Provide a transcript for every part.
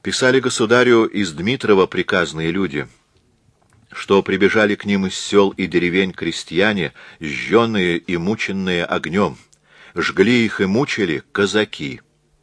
Писали государю из Дмитрова приказные люди, что прибежали к ним из сел и деревень крестьяне, жженые и мученные огнем. Жгли их и мучили казаки.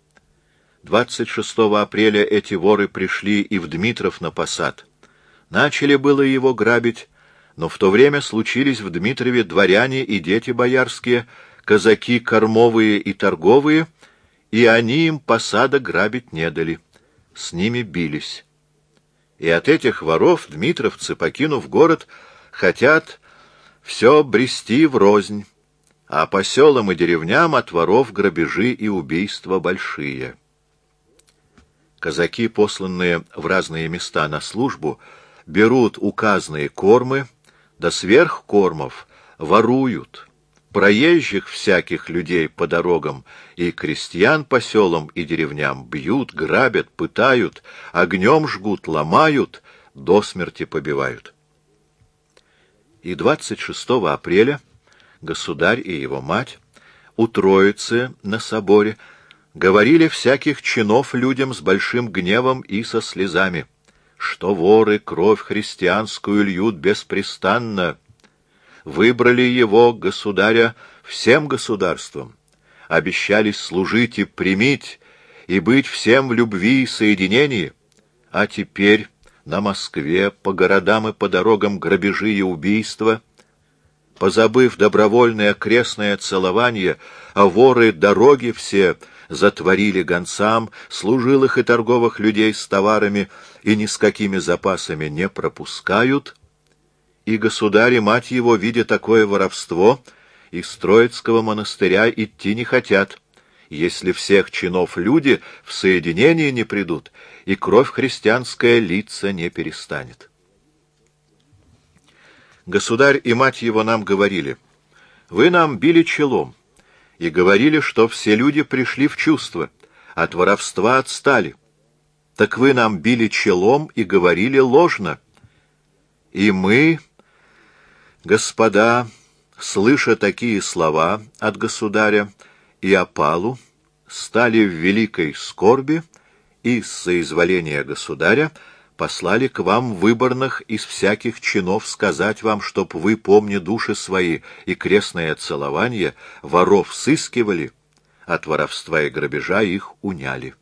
26 апреля эти воры пришли и в Дмитров на посад. Начали было его грабить, но в то время случились в Дмитрове дворяне и дети боярские, казаки кормовые и торговые, и они им посада грабить не дали. С ними бились. И от этих воров дмитровцы, покинув город, хотят все брести врознь, а по селам и деревням от воров грабежи и убийства большие. Казаки, посланные в разные места на службу, берут указанные кормы, да сверх кормов воруют, проезжих всяких людей по дорогам и крестьян по селам и деревням бьют, грабят, пытают, огнем жгут, ломают, до смерти побивают. И 26 апреля государь и его мать у Троицы на соборе говорили всяких чинов людям с большим гневом и со слезами, что воры кровь христианскую льют беспрестанно, выбрали его, государя, всем государством, обещались служить и примить, и быть всем в любви и соединении, а теперь на Москве по городам и по дорогам грабежи и убийства, позабыв добровольное крестное целование, а воры дороги все затворили гонцам, служилых и торговых людей с товарами и ни с какими запасами не пропускают, и государь и мать его, видя такое воровство, из Троицкого монастыря идти не хотят, если всех чинов люди в соединение не придут, и кровь христианская литься не перестанет. Государь и мать его нам говорили: «Вы нам били челом и говорили, что все люди пришли в чувство, от воровства отстали. Так вы нам били челом и говорили ложно. И мы, господа, слыша такие слова от государя и опалу, стали в великой скорби и с соизволения государя послали к вам выборных из всяких чинов сказать вам, чтоб вы, помня души свои и крестное целование, воров сыскивали, от воровства и грабежа их уняли».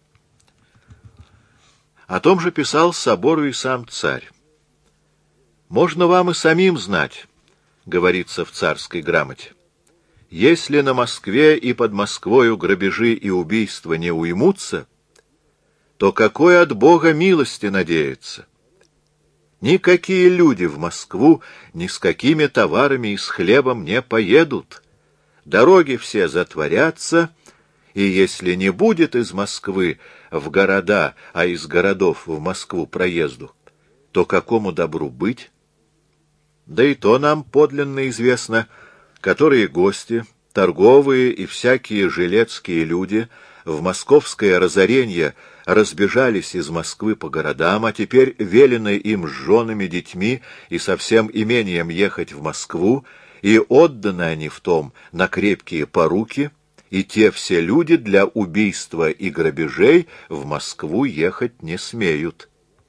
О том же писал собору и сам царь. «Можно вам и самим знать, — говорится в царской грамоте, — если на Москве и под Москвою грабежи и убийства не уймутся, то какой от Бога милости надеяться? Никакие люди в Москву ни с какими товарами и с хлебом не поедут, дороги все затворятся, и если не будет из Москвы в города, а из городов в Москву проезду, то какому добру быть? Да и то нам подлинно известно, которые гости, торговые и всякие жилецкие люди в московское разоренье разбежались из Москвы по городам, а теперь велено им с женами, детьми и со всем имением ехать в Москву, и отданы они в том на крепкие поруки, и те все люди для убийства и грабежей в Москву ехать не смеют.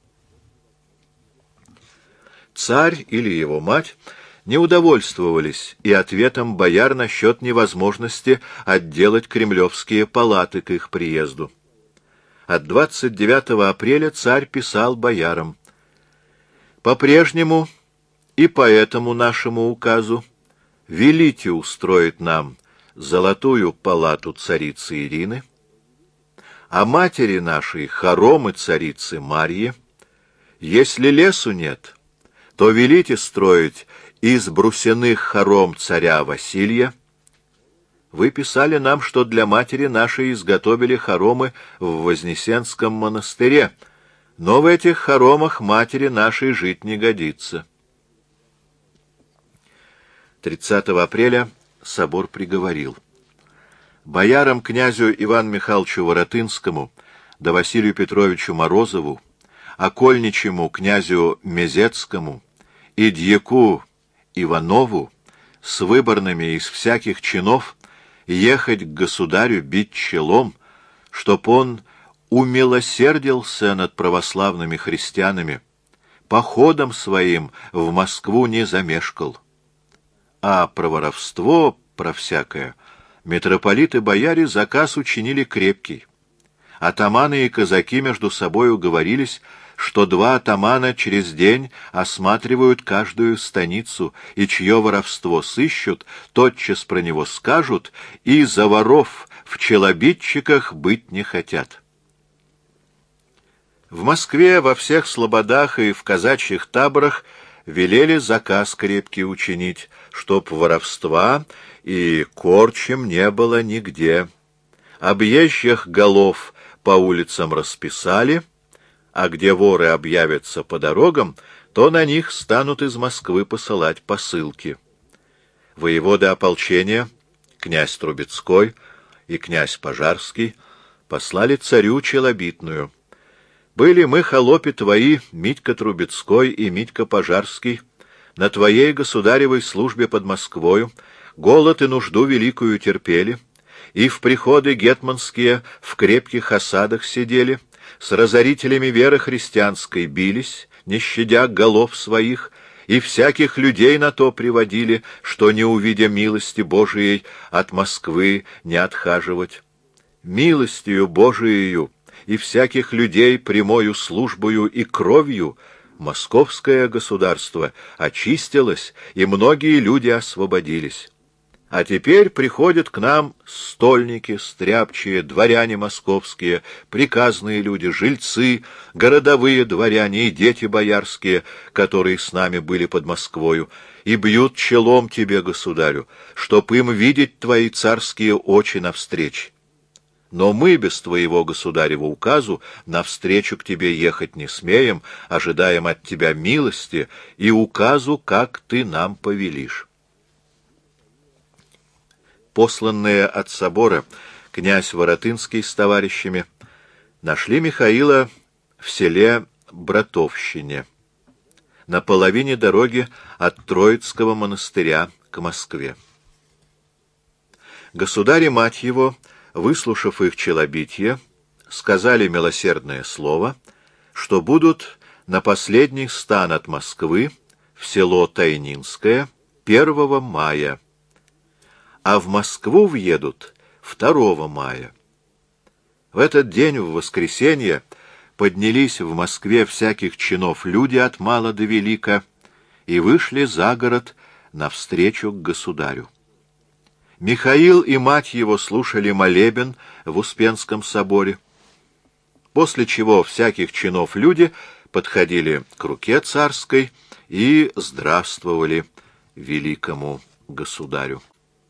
Царь или его мать не удовольствовались и ответом бояр насчет невозможности отделать кремлевские палаты к их приезду. От 29 апреля царь писал боярам: «По-прежнему и по этому нашему указу велите устроить нам золотую палату царицы Ирины, а матери нашей хоромы царицы Марьи. Если лесу нет, то велите строить из брусяных хором царя Василия. Вы писали нам, что для матери нашей изготовили хоромы в Вознесенском монастыре, но в этих хоромах матери нашей жить не годится». 30 апреля собор приговорил: боярам князю Ивану Михайловичу Воротынскому да Василию Петровичу Морозову, окольничему князю Мезецкому и дьяку Иванову с выборными из всяких чинов ехать к государю бить челом, чтоб он умилосердился над православными христианами, походом своим в Москву не замешкал. А про воровство, про всякое, митрополиты и бояре заказ учинили крепкий. Атаманы и казаки между собой уговорились, что 2 атамана через день осматривают каждую станицу, и чье воровство сыщут, тотчас про него скажут, и за воров в челобитчиках быть не хотят. В Москве во всех слободах и в казачьих таборах велели заказ крепкий учинить, чтоб воровства и корчем не было нигде. Объезжих голов по улицам расписали, а где воры объявятся по дорогам, то на них станут из Москвы посылать посылки. Воеводы ополчения, князь Трубецкой и князь Пожарский, послали царю челобитную: «Были мы, холопи твои, Митька Трубецкой и Митька Пожарский, на твоей государевой службе под Москвою, голод и нужду великую терпели, и в приходы гетманские в крепких осадах сидели, с разорителями веры христианской бились, не щадя голов своих, и всяких людей на то приводили, что, не увидя милости Божией, от Москвы не отхаживать. Милостью Божиею и всяких людей прямою службою и кровью московское государство очистилось, и многие люди освободились. А теперь приходят к нам стольники, стряпчие, дворяне московские, приказные люди, жильцы, городовые дворяне и дети боярские, которые с нами были под Москвою, и бьют челом тебе, государю, чтоб им видеть твои царские очи навстречу. Но мы без твоего государева указу навстречу к тебе ехать не смеем, ожидаем от тебя милости и указу, как ты нам повелишь». Посланные от собора князь Воротынский с товарищами нашли Михаила в селе Братовщине, на половине дороги от Троицкого монастыря к Москве. Государь и мать его, выслушав их челобитие, сказали милосердное слово, что будут на последний стан от Москвы в село Тайнинское 1 мая, а в Москву въедут 2 мая. В этот день, в воскресенье, поднялись в Москве всяких чинов люди от мала до велика и вышли за город навстречу к государю. Михаил и мать его слушали молебен в Успенском соборе, после чего всяких чинов люди подходили к руке царской и здравствовали великому государю.